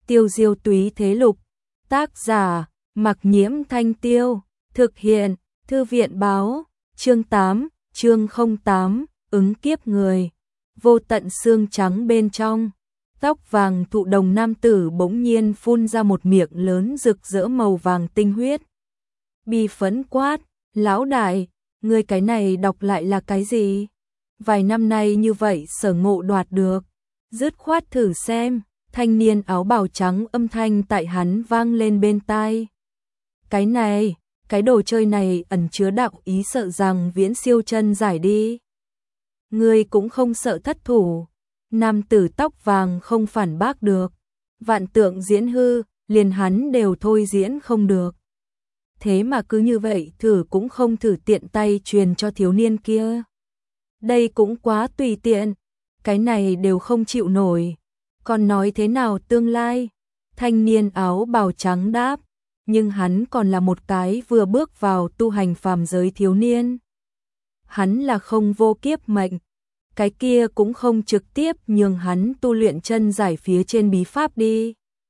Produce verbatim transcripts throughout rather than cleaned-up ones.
Tiêu diêu túy thế lục. Tác giả, Mặc Nhiễm Thanh Tiêu. Thực hiện, Thư viện báo. Chương tám, chương không tám, ứng kiếp người. Vô tận xương trắng bên trong. Tóc vàng thụ đồng nam tử bỗng nhiên phun ra một miệng lớn rực rỡ màu vàng tinh huyết. Bi phẫn quát, lão đại, người cái này đọc lại là cái gì? Vài năm nay như vậy Sở Ngộ đoạt được. Dứt khoát thử xem. Thanh niên áo bào trắng âm thanh tại hắn vang lên bên tai. Cái này, cái đồ chơi này ẩn chứa đạo ý sợ rằng viễn siêu chân giải đi. Ngươi cũng không sợ thất thủ. Nam tử tóc vàng không phản bác được. Vạn tượng diễn hư, liền hắn đều thôi diễn không được. Thế mà cứ như vậy thử cũng không thử tiện tay truyền cho thiếu niên kia. Đây cũng quá tùy tiện, cái này đều không chịu nổi. Còn nói thế nào tương lai? Thanh niên áo bào trắng đáp, nhưng hắn còn là một cái vừa bước vào tu hành phàm giới thiếu niên. Hắn là không vô kiếp mệnh, cái kia cũng không trực tiếp nhường hắn tu luyện chân giải phía trên bí pháp đi.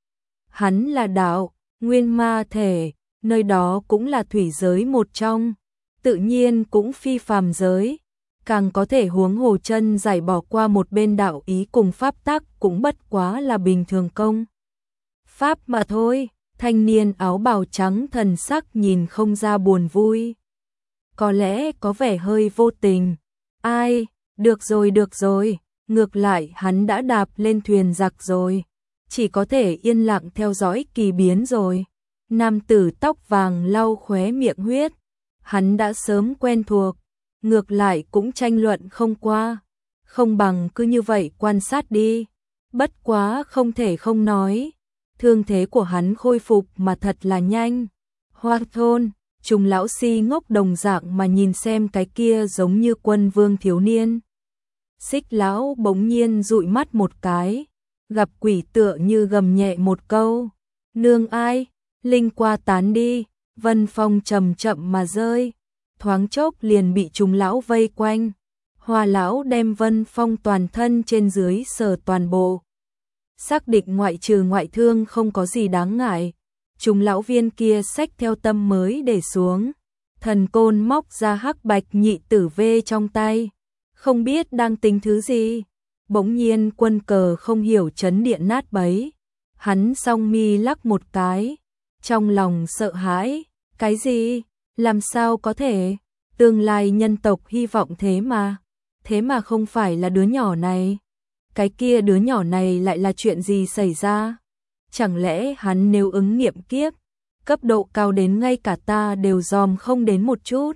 Hắn là đạo, nguyên ma thể, nơi đó cũng là thủy giới một trong, tự nhiên cũng phi phàm giới. Càng có thể huống hồ chân giải bỏ qua một bên đạo ý cùng pháp tắc cũng bất quá là bình thường công. Pháp mà thôi, thanh niên áo bào trắng thần sắc nhìn không ra buồn vui. Có lẽ có vẻ hơi vô tình. Ai, được rồi được rồi, ngược lại hắn đã đạp lên thuyền giặc rồi. Chỉ có thể yên lặng theo dõi kỳ biến rồi. Nam tử tóc vàng lau khóe miệng huyết. Hắn đã sớm quen thuộc. Ngược lại cũng tranh luận không qua, không bằng cứ như vậy quan sát đi. Bất quá không thể không nói, thương thế của hắn khôi phục mà thật là nhanh. Hoa thôn, Trùng lão si ngốc đồng dạng mà nhìn xem cái kia giống như quân vương thiếu niên. Xích lão bỗng nhiên dụi mắt một cái, gặp quỷ tựa như gầm nhẹ một câu, nương ai, linh qua tán đi, vân phong chậm chậm mà rơi. Thoáng chốc liền bị Trùng lão vây quanh. Hoa lão đem Vân Phong toàn thân trên dưới sờ toàn bộ. Xác định ngoại trừ ngoại thương không có gì đáng ngại. Trùng lão viên kia xách theo tâm mới để xuống. Thần côn móc ra hắc bạch nhị tử vê trong tay. Không biết đang tính thứ gì. Bỗng nhiên quân cờ không hiểu chấn điện nát bấy. Hắn song mi lắc một cái. Trong lòng sợ hãi. Cái gì? Làm sao có thể? Tương lai nhân tộc hy vọng thế mà. Thế mà không phải là đứa nhỏ này. Cái kia đứa nhỏ này lại là chuyện gì xảy ra? Chẳng lẽ hắn nếu ứng nghiệm kiếp, cấp độ cao đến ngay cả ta đều dòm không đến một chút?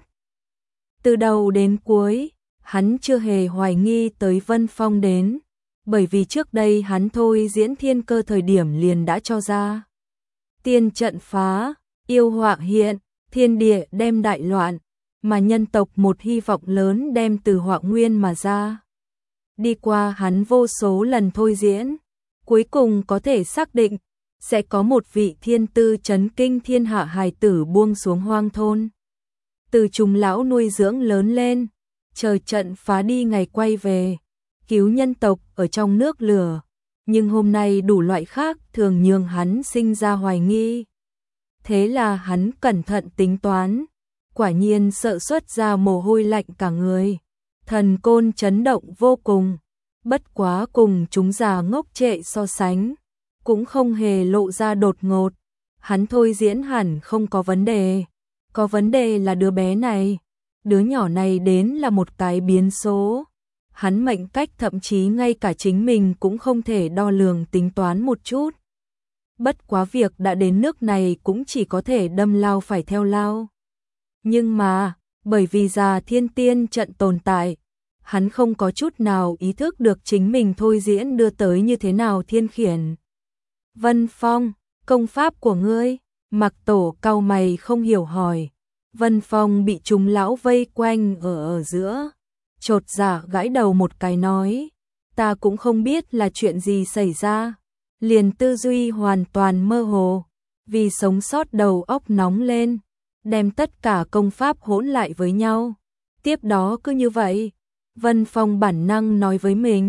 Từ đầu đến cuối, hắn chưa hề hoài nghi tới Vân Phong đến. Bởi vì trước đây hắn thôi diễn thiên cơ thời điểm liền đã cho ra. Tiên trận phá, yêu họa hiện. Thiên địa đem đại loạn, mà nhân tộc một hy vọng lớn đem từ họa nguyên mà ra. Đi qua hắn vô số lần thôi diễn, cuối cùng có thể xác định, sẽ có một vị thiên tư chấn kinh thiên hạ hài tử buông xuống hoang thôn. Từ Trùng lão nuôi dưỡng lớn lên, trời trận phá đi ngày quay về, cứu nhân tộc ở trong nước lửa, nhưng hôm nay đủ loại khác thường nhường hắn sinh ra hoài nghi. Thế là hắn cẩn thận tính toán, quả nhiên sợ xuất ra mồ hôi lạnh cả người. Thần côn chấn động vô cùng, bất quá cùng chúng già ngốc trệ so sánh, cũng không hề lộ ra đột ngột. Hắn thôi diễn hẳn không có vấn đề, có vấn đề là đứa bé này, đứa nhỏ này đến là một cái biến số. Hắn mệnh cách thậm chí ngay cả chính mình cũng không thể đo lường tính toán một chút. Bất quá việc đã đến nước này cũng chỉ có thể đâm lao phải theo lao. Nhưng mà, bởi vì già thiên tiên trận tồn tại, hắn không có chút nào ý thức được chính mình thôi diễn đưa tới như thế nào thiên khiển. Vân Phong, công pháp của ngươi, Mặc Tổ cau mày không hiểu hỏi. Vân Phong bị Trùng lão vây quanh ở ở giữa, chột dạ gãi đầu một cái nói, ta cũng không biết là chuyện gì xảy ra. Liền tư duy hoàn toàn mơ hồ, vì sống sót đầu óc nóng lên, đem tất cả công pháp hỗn lại với nhau. Tiếp đó cứ như vậy, Vân Phong bản năng nói với mình,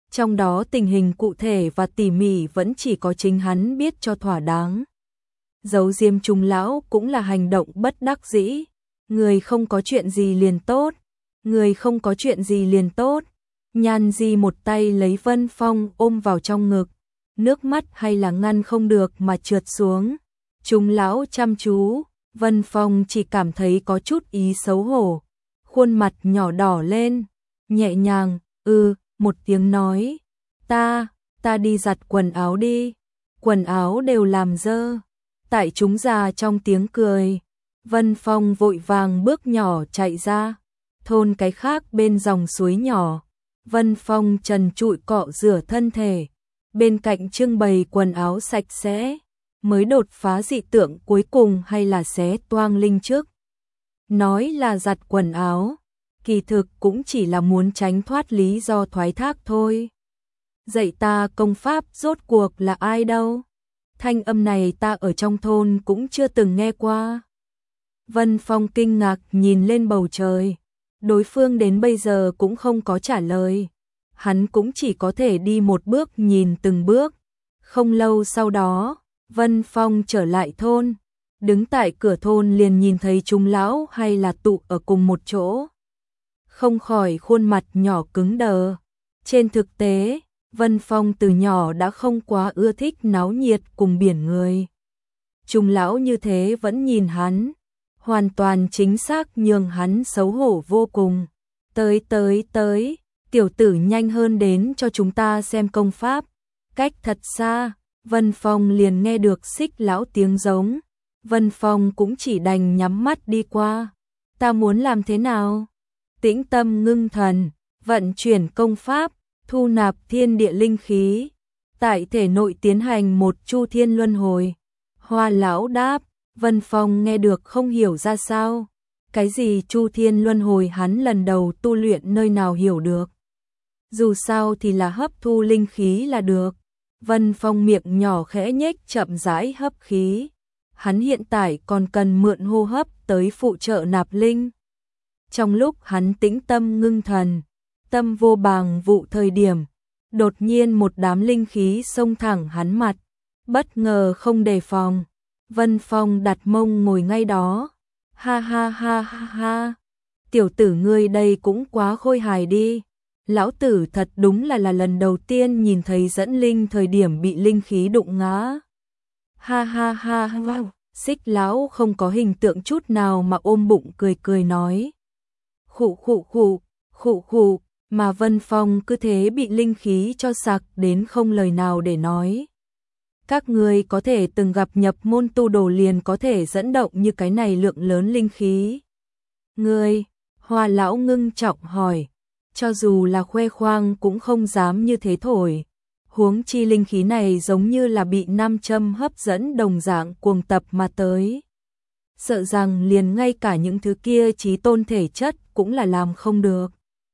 trong đó tình hình cụ thể và tỉ mỉ vẫn chỉ có chính hắn biết cho thỏa đáng. Giấu diêm Trung lão cũng là hành động bất đắc dĩ, người không có chuyện gì liền tốt, người không có chuyện gì liền tốt. Nhan Di một tay lấy Vân Phong ôm vào trong ngực, nước mắt hay là ngăn không được mà trượt xuống. Trung lão chăm chú, Vân Phong chỉ cảm thấy có chút ý xấu hổ, khuôn mặt nhỏ đỏ lên, nhẹ nhàng, "Ừ", một tiếng nói, "Ta, ta đi giặt quần áo đi, quần áo đều làm dơ." Tại chúng già trong tiếng cười, Vân Phong vội vàng bước nhỏ chạy ra, thôn cái khác bên dòng suối nhỏ. Vân Phong trần trụi cọ rửa thân thể, bên cạnh trưng bày quần áo sạch sẽ, mới đột phá dị tượng cuối cùng hay là xé toang linh trước. Nói là giặt quần áo, kỳ thực cũng chỉ là muốn tránh thoát lý do thoái thác thôi. Dạy ta công pháp rốt cuộc là ai đâu? Thanh âm này ta ở trong thôn cũng chưa từng nghe qua. Vân Phong kinh ngạc nhìn lên bầu trời, đối phương đến bây giờ cũng không có trả lời. Hắn cũng chỉ có thể đi một bước nhìn từng bước. Không lâu sau đó, Vân Phong trở lại thôn, đứng tại cửa thôn liền nhìn thấy Trung lão hay là tụ ở cùng một chỗ. Không khỏi khuôn mặt nhỏ cứng đờ. Trên thực tế, Vân Phong từ nhỏ đã không quá ưa thích náo nhiệt cùng biển người. Trung lão như thế vẫn nhìn hắn, hoàn toàn chính xác nhường hắn xấu hổ vô cùng. Tới tới tới, tiểu tử nhanh hơn đến cho chúng ta xem công pháp. Cách thật xa, Vân Phong liền nghe được Xích lão tiếng giống. Vân Phong cũng chỉ đành nhắm mắt đi qua. Ta muốn làm thế nào? Tĩnh tâm ngưng thần, vận chuyển công pháp, thu nạp thiên địa linh khí, tại thể nội tiến hành một chu thiên luân hồi. Hoa lão đáp, Vân Phong nghe được không hiểu ra sao. Cái gì chu thiên luân hồi hắn lần đầu tu luyện nơi nào hiểu được. Dù sao thì là hấp thu linh khí là được. Vân Phong miệng nhỏ khẽ nhếch chậm rãi hấp khí. Hắn hiện tại còn cần mượn hô hấp tới phụ trợ nạp linh. Trong lúc hắn tĩnh tâm ngưng thần, tâm vô bàng vụ thời điểm, đột nhiên một đám linh khí xông thẳng hắn mặt, bất ngờ không đề phòng. Vân Phong đặt mông ngồi ngay đó. Ha ha ha ha ha, tiểu tử ngươi đây cũng quá khôi hài đi. Lão tử thật đúng là là lần đầu tiên nhìn thấy dẫn linh thời điểm bị linh khí đụng ngã. Ha ha ha ha, Xích lão không có hình tượng chút nào mà ôm bụng cười cười nói. Khụ khụ khụ, khụ khụ, mà Vân Phong cứ thế bị linh khí cho sặc đến không lời nào để nói. Các người có thể từng gặp nhập môn tu đồ liền có thể dẫn động như cái này lượng lớn linh khí. Ngươi, Hoa lão ngưng trọng hỏi, cho dù là khoe khoang cũng không dám như thế thổi. Huống chi linh khí này giống như là bị nam châm hấp dẫn đồng dạng cuồng tập mà tới. Sợ rằng liền ngay cả những thứ kia chí tôn thể chất cũng là làm không được.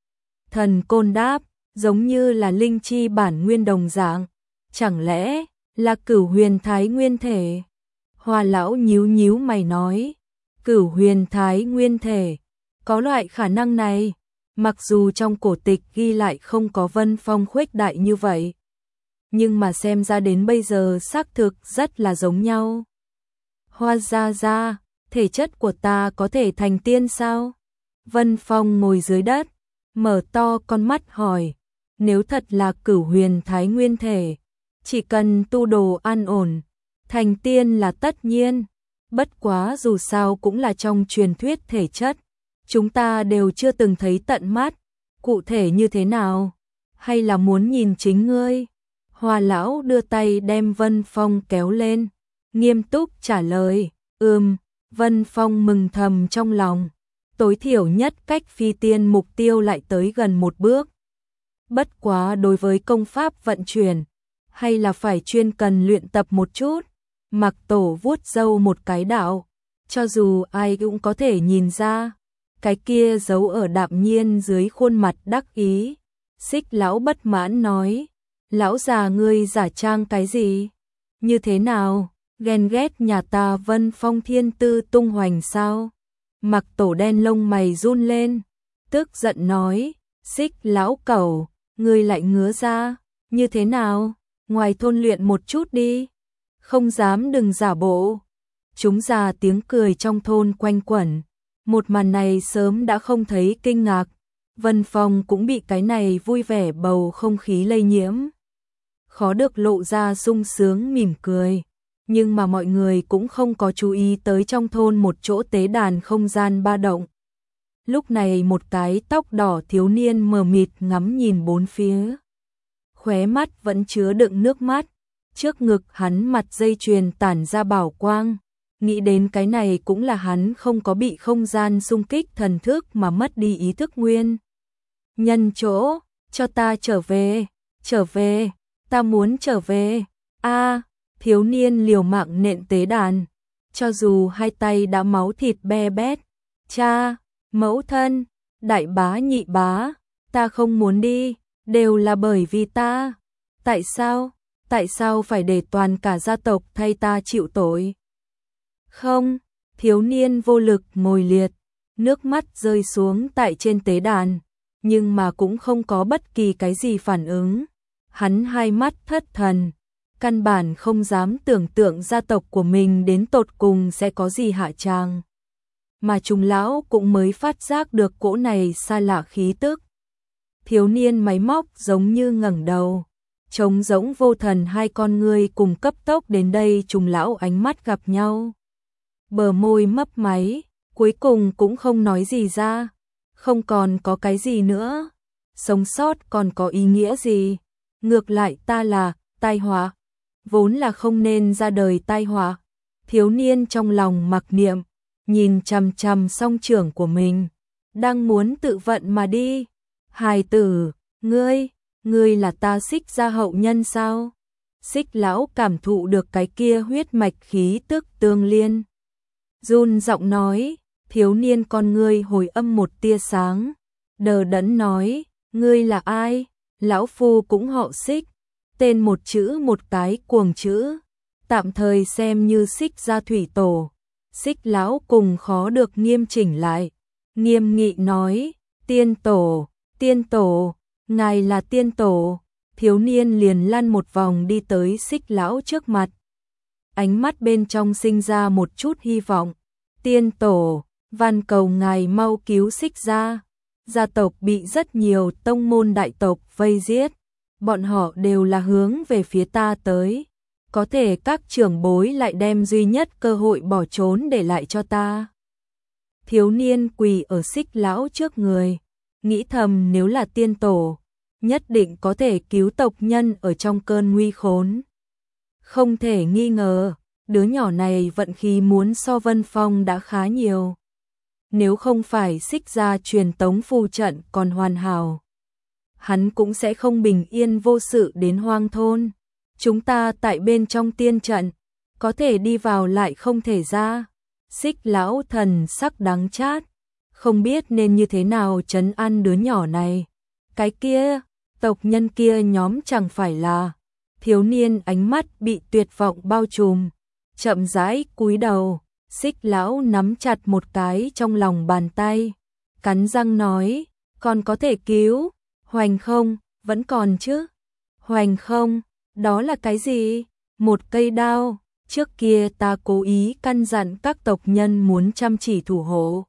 Thần Côn đáp, giống như là linh chi bản nguyên đồng dạng, chẳng lẽ là Cửu Huyền Thái Nguyên thể? Hoa lão nhíu nhíu mày nói, Cửu Huyền Thái Nguyên thể, có loại khả năng này, mặc dù trong cổ tịch ghi lại không có Vân Phong khuếch đại như vậy, nhưng mà xem ra đến bây giờ xác thực rất là giống nhau. Hoa gia gia, thể chất của ta có thể thành tiên sao? Vân Phong ngồi dưới đất, mở to con mắt hỏi, nếu thật là Cửu Huyền Thái Nguyên thể, chỉ cần tu đồ an ổn, thành tiên là tất nhiên. Bất quá dù sao cũng là trong truyền thuyết thể chất, chúng ta đều chưa từng thấy tận mắt, cụ thể như thế nào, hay là muốn nhìn chính ngươi? Hoa lão đưa tay đem Vân Phong kéo lên, nghiêm túc trả lời, ừm. Vân Phong mừng thầm trong lòng, tối thiểu nhất cách phi tiên mục tiêu lại tới gần một bước. Bất quá đối với công pháp vận chuyển, hay là phải chuyên cần luyện tập một chút. Mặc Tổ vuốt râu một cái đạo, cho dù ai cũng có thể nhìn ra, cái kia giấu ở đạm nhiên dưới khuôn mặt đắc ý. Xích lão bất mãn nói, lão già ngươi giả trang cái gì? Như thế nào? Ghen ghét nhà ta Vân Phong thiên tư tung hoành sao? Mặc Tổ đen lông mày run lên, tức giận nói, Xích lão cẩu, ngươi lại ngứa ra, như thế nào, ngoài thôn luyện một chút đi, không dám đừng giả bộ. Chúng già tiếng cười trong thôn quanh quẩn, một màn này sớm đã không thấy kinh ngạc, Vân Phong cũng bị cái này vui vẻ bầu không khí lây nhiễm. Khó được lộ ra sung sướng mỉm cười, nhưng mà mọi người cũng không có chú ý tới trong thôn một chỗ tế đàn không gian ba động. Lúc này một cái tóc đỏ thiếu niên mờ mịt ngắm nhìn bốn phía. Khóe mắt vẫn chứa đựng nước mắt, trước ngực hắn mặt dây chuyền tản ra bảo quang. Nghĩ đến cái này cũng là hắn không có bị không gian xung kích thần thức mà mất đi ý thức nguyên. Nhân chỗ, cho ta trở về, trở về, ta muốn trở về. A, thiếu niên liều mạng nện tế đàn, cho dù hai tay đã máu thịt be bét. Cha, mẫu thân, đại bá nhị bá, ta không muốn đi, đều là bởi vì ta. Tại sao, tại sao phải để toàn cả gia tộc thay ta chịu tội? Không, thiếu niên vô lực ngồi liệt, nước mắt rơi xuống tại trên tế đàn, nhưng mà cũng không có bất kỳ cái gì phản ứng. Hắn hai mắt thất thần, căn bản không dám tưởng tượng gia tộc của mình đến tột cùng sẽ có gì hạ tràng. Mà Trùng lão cũng mới phát giác được cỗ này xa lạ khí tức. Thiếu niên máy móc giống như ngẩng đầu, trống rỗng vô thần hai con ngươi cùng cấp tốc đến đây. Trùng lão ánh mắt gặp nhau, bờ môi mấp máy, cuối cùng cũng không nói gì ra. Không còn có cái gì nữa, sống sót còn có ý nghĩa gì? Ngược lại ta là tai họa, vốn là không nên ra đời tai họa. Thiếu niên trong lòng mặc niệm, nhìn chằm chằm song trưởng của mình, đang muốn tự vận mà đi. Hài tử, ngươi, ngươi là ta Xích gia hậu nhân sao? Xích lão cảm thụ được cái kia huyết mạch khí tức tương liên, run giọng nói. Thiếu niên con ngươi hồi âm một tia sáng, đờ đẫn nói, ngươi là ai? Lão phu cũng họ Xích, tên một chữ một cái cuồng chữ, tạm thời xem như Xích gia thủy tổ. Xích lão cùng khó được nghiêm chỉnh lại, nghiêm nghị nói, tiên tổ, tiên tổ, ngài là tiên tổ. Thiếu niên liền lăn một vòng đi tới Xích lão trước mặt, ánh mắt bên trong sinh ra một chút hy vọng. Tiên tổ, van cầu ngài mau cứu Xích gia. Gia tộc bị rất nhiều tông môn đại tộc vây giết, bọn họ đều là hướng về phía ta tới. Có thể các trưởng bối lại đem duy nhất cơ hội bỏ trốn để lại cho ta. Thiếu niên quỳ ở Xích lão trước người, nghĩ thầm nếu là tiên tổ, nhất định có thể cứu tộc nhân ở trong cơn nguy khốn. Không thể nghi ngờ, đứa nhỏ này vận khí muốn so Vân Phong đã khá nhiều. Nếu không phải Xích gia truyền tống phù trận còn hoàn hảo, hắn cũng sẽ không bình yên vô sự đến hoang thôn. Chúng ta tại bên trong tiên trận, có thể đi vào lại không thể ra. Xích lão thần sắc đắng chát, không biết nên như thế nào trấn an đứa nhỏ này. Cái kia, tộc nhân kia nhóm chẳng phải là. Thiếu niên ánh mắt bị tuyệt vọng bao trùm, chậm rãi cúi đầu. Xích lão nắm chặt một cái trong lòng bàn tay, cắn răng nói, còn có thể cứu, hoành không, vẫn còn chứ. Hoành không, đó là cái gì? Một cây đao, trước kia ta cố ý căn dặn các tộc nhân muốn chăm chỉ thủ hộ.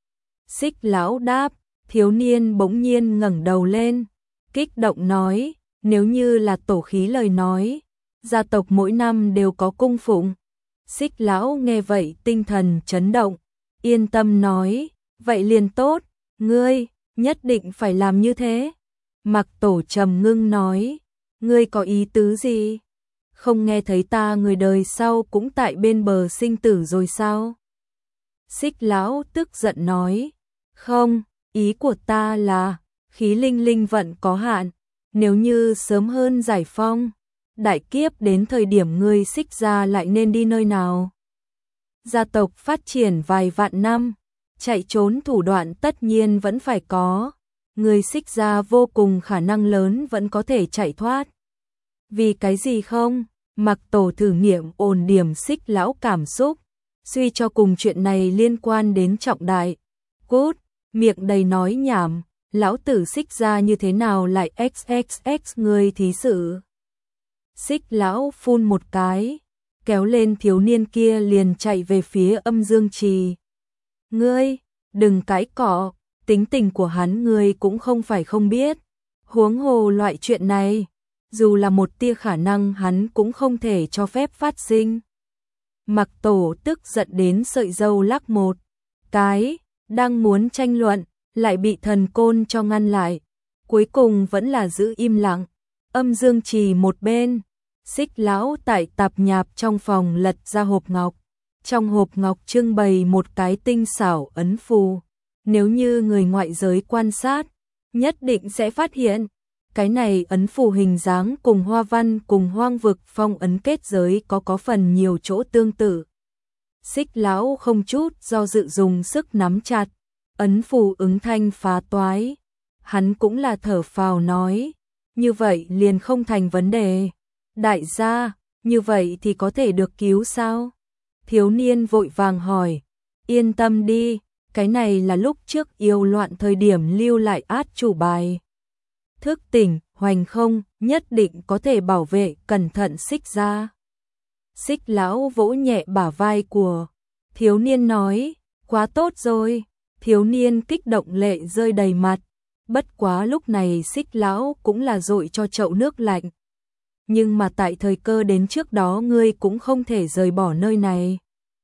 Xích lão đáp. Thiếu niên bỗng nhiên ngẩng đầu lên, kích động nói, nếu như là tổ khí lời nói, gia tộc mỗi năm đều có cung phụng. Xích lão nghe vậy tinh thần chấn động, yên tâm nói, vậy liền tốt, ngươi nhất định phải làm như thế. Mặc tổ trầm ngưng nói, ngươi có ý tứ gì? Không nghe thấy ta người đời sau cũng tại bên bờ sinh tử rồi sao? Xích lão tức giận nói, không, ý của ta là, khí linh linh vận có hạn, nếu như sớm hơn giải phong, đại kiếp đến thời điểm ngươi Xích gia lại nên đi nơi nào? Gia tộc phát triển vài vạn năm, chạy trốn thủ đoạn tất nhiên vẫn phải có, người Xích gia vô cùng khả năng lớn vẫn có thể chạy thoát. Vì cái gì không? Mặc tổ thử nghiệm ổn điểm Xích lão cảm xúc, suy cho cùng chuyện này liên quan đến trọng đại. Cút, miệng đầy nói nhảm, lão tử Xích gia như thế nào lại xx x người thí sự. Xích lão phun một cái, kéo lên thiếu niên kia liền chạy về phía Âm Dương Trì. Ngươi, đừng cãi cọ, tính tình của hắn ngươi cũng không phải không biết. Huống hồ loại chuyện này, dù là một tia khả năng hắn cũng không thể cho phép phát sinh. Mặc Tổ tức giận đến sợi râu lắc một cái, đang muốn tranh luận, lại bị Thần Côn cho ngăn lại. Cuối cùng vẫn là giữ im lặng. Âm Dương Trì một bên, Xích lão tại tạp nhạp trong phòng lật ra hộp ngọc. Trong hộp ngọc trưng bày một cái tinh xảo ấn phù. Nếu như người ngoại giới quan sát, nhất định sẽ phát hiện, cái này ấn phù hình dáng cùng hoa văn cùng hoang vực phong ấn kết giới có có phần nhiều chỗ tương tự. Xích lão không chút do dự dùng sức nắm chặt, ấn phù ứng thanh phá toái. Hắn cũng là thở phào nói, như vậy liền không thành vấn đề. Đại gia, như vậy thì có thể được cứu sao? Thiếu niên vội vàng hỏi, yên tâm đi, cái này là lúc trước yêu loạn thời điểm lưu lại át chủ bài. Thức tỉnh, hoành không, nhất định có thể bảo vệ, cẩn thận Xích gia. Xích lão vỗ nhẹ bả vai của thiếu niên nói, quá tốt rồi. Thiếu niên kích động lệ rơi đầy mặt. Bất quá lúc này Xích lão cũng là dội cho chậu nước lạnh. Nhưng mà tại thời cơ đến trước đó ngươi cũng không thể rời bỏ nơi này.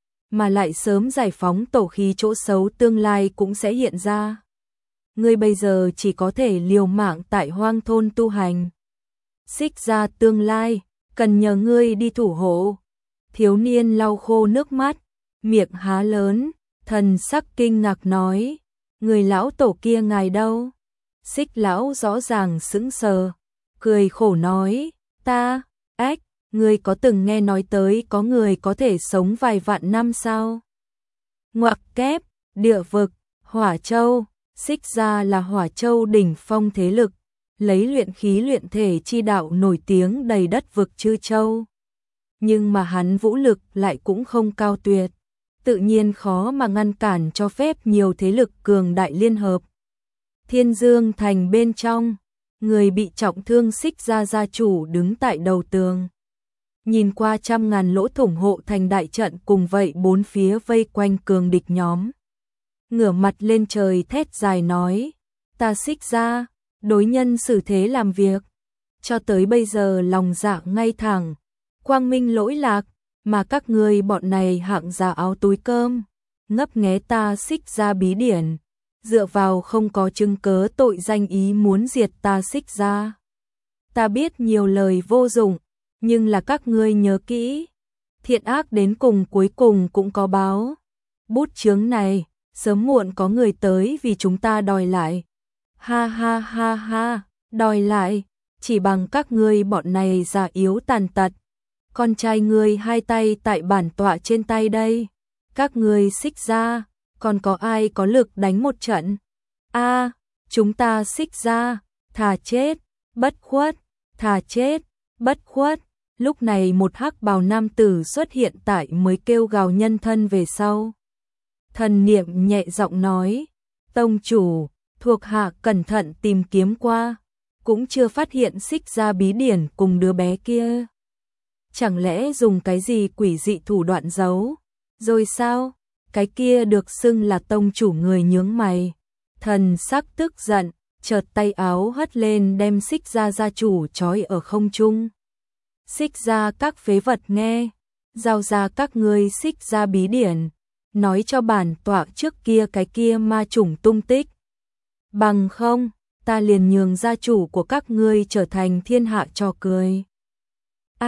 Mà lại sớm giải phóng tổ khí, chỗ xấu tương lai cũng sẽ hiện ra. Ngươi bây giờ chỉ có thể liều mạng tại hoang thôn tu hành. Xích gia tương lai, cần nhờ ngươi đi thủ hộ. Thiếu niên lau khô nước mắt, miệng há lớn, thần sắc kinh ngạc nói, người lão tổ kia ngài đâu? Xích lão rõ ràng sững sờ, cười khổ nói, ta, ách, ngươi có từng nghe nói tới có người có thể sống vài vạn năm sao? Ngoặc kép, địa vực, Hỏa Châu. Xích gia là Hỏa Châu đỉnh phong thế lực, lấy luyện khí luyện thể chi đạo nổi tiếng đầy đất vực chư châu. Nhưng mà hắn vũ lực lại cũng không cao tuyệt, tự nhiên khó mà ngăn cản cho phép nhiều thế lực cường đại liên hợp. Thiên Dương thành bên trong, người bị trọng thương Xích gia gia chủ đứng tại đầu tường. Nhìn qua trăm ngàn lỗ thủng hộ thành đại trận cùng vậy bốn phía vây quanh cường địch nhóm. Ngửa mặt lên trời thét dài nói, ta Xích gia, đối nhân xử thế làm việc, cho tới bây giờ lòng dạ ngay thẳng, quang minh lỗi lạc, mà các ngươi bọn này hạng giả áo túi cơm, ngấp nghé ta Xích gia bí điển, dựa vào không có chứng cớ tội danh ý muốn diệt ta Xích gia. Ta biết nhiều lời vô dụng, nhưng là các ngươi nhớ kỹ, thiện ác đến cùng cuối cùng cũng có báo. Bút chướng này, sớm muộn có người tới vì chúng ta đòi lại. Ha ha ha ha, đòi lại, chỉ bằng các ngươi bọn này già yếu tàn tật. Con trai ngươi hai tay tại bản tọa trên tay đây. Các ngươi Xích gia, còn có ai có lực đánh một trận? A, à, chúng ta Xích gia, thà chết, bất khuất, thà chết, bất khuất. Lúc này một hắc bào nam tử xuất hiện tại mới kêu gào nhân thân về sau. Thần niệm nhẹ giọng nói, tông chủ, thuộc hạ cẩn thận tìm kiếm qua, cũng chưa phát hiện Xích gia bí điển cùng đứa bé kia. Chẳng lẽ dùng cái gì quỷ dị thủ đoạn giấu? Rồi sao? Cái kia được xưng là tông chủ người nhướng mày. Thần sắc tức giận, chợt tay áo hất lên đem Xích gia gia chủ trói ở không trung. Xích gia các phế vật nghe, giao ra các ngươi Xích gia bí điển, nói cho bản tọa trước kia cái kia ma chủng tung tích. Bằng không, ta liền nhường gia chủ của các ngươi trở thành thiên hạ trò cười. A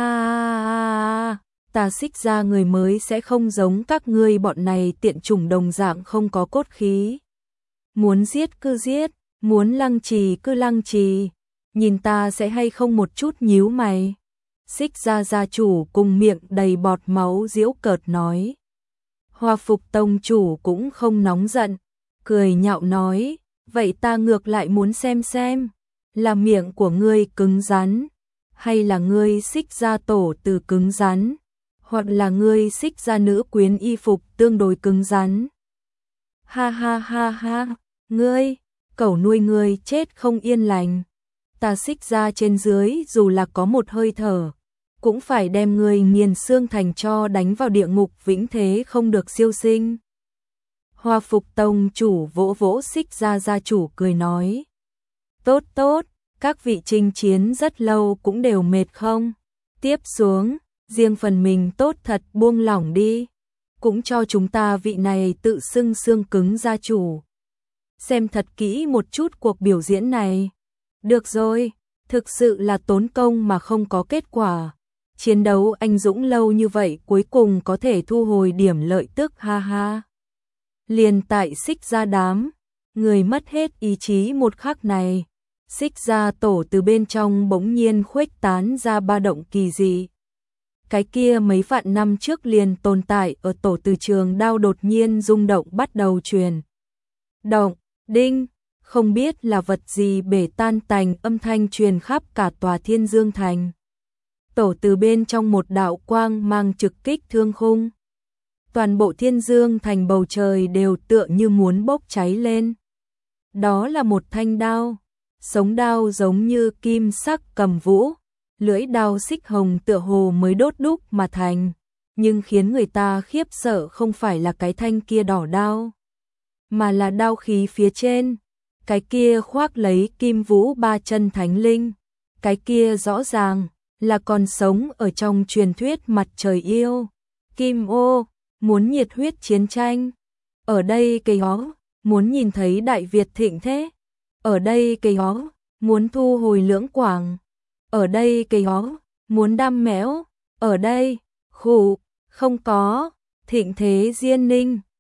à, à, ta Xích gia người mới sẽ không giống các ngươi bọn này tiện chủng đồng dạng không có cốt khí. Muốn giết cứ giết, muốn lăng trì cứ lăng trì, nhìn ta sẽ hay không một chút nhíu mày. Xích gia gia chủ cùng miệng đầy bọt máu giễu cợt nói. Hoa Phục tông chủ cũng không nóng giận, cười nhạo nói, vậy ta ngược lại muốn xem xem, là miệng của ngươi cứng rắn, hay là ngươi Xích gia tổ từ cứng rắn, hoặc là ngươi Xích gia nữ quyến y phục tương đối cứng rắn. Ha ha ha ha, ngươi, cẩu nuôi ngươi chết không yên lành. Ta Xích ra trên dưới dù là có một hơi thở, cũng phải đem ngươi nghiền xương thành cho đánh vào địa ngục vĩnh thế không được siêu sinh. Hoa Phục tông chủ vỗ vỗ Xích ra gia chủ cười nói. Tốt tốt, các vị chinh chiến rất lâu cũng đều mệt không? Tiếp xuống, riêng phần mình tốt thật buông lỏng đi. Cũng cho chúng ta vị này tự xưng xương cứng gia chủ. Xem thật kỹ một chút cuộc biểu diễn này. Được rồi, thực sự là tốn công mà không có kết quả. Chiến đấu anh dũng lâu như vậy cuối cùng có thể thu hồi điểm lợi tức ha ha. Liền tại Xích ra đám, người mất hết ý chí một khắc này. Xích ra tổ từ bên trong bỗng nhiên khuếch tán ra ba động kỳ dị. Cái kia mấy vạn năm trước liền tồn tại ở tổ từ trường đao đột nhiên rung động bắt đầu truyền. Động, đinh, không biết là vật gì bể tan tành âm thanh truyền khắp cả tòa Thiên Dương Thành. Tổ từ bên trong một đạo quang mang trực kích thương khung. Toàn bộ Thiên Dương Thành bầu trời đều tựa như muốn bốc cháy lên. Đó là một thanh đao, sống đao giống như kim sắc cầm vũ, lưỡi đao xích hồng tựa hồ mới đốt đúc mà thành, nhưng khiến người ta khiếp sợ không phải là cái thanh kia đỏ đao, mà là đao khí phía trên, cái kia khoác lấy kim vũ ba chân thánh linh, cái kia rõ ràng là còn sống ở trong truyền thuyết mặt trời yêu, Kim Ô, muốn nhiệt huyết chiến tranh. Ở đây cây hó, muốn nhìn thấy Đại Việt thịnh thế. Ở đây cây hó, muốn thu hồi lưỡng quảng. Ở đây cây hó, muốn đam mẽo. Ở đây, khủ, không có, thịnh thế diên ninh.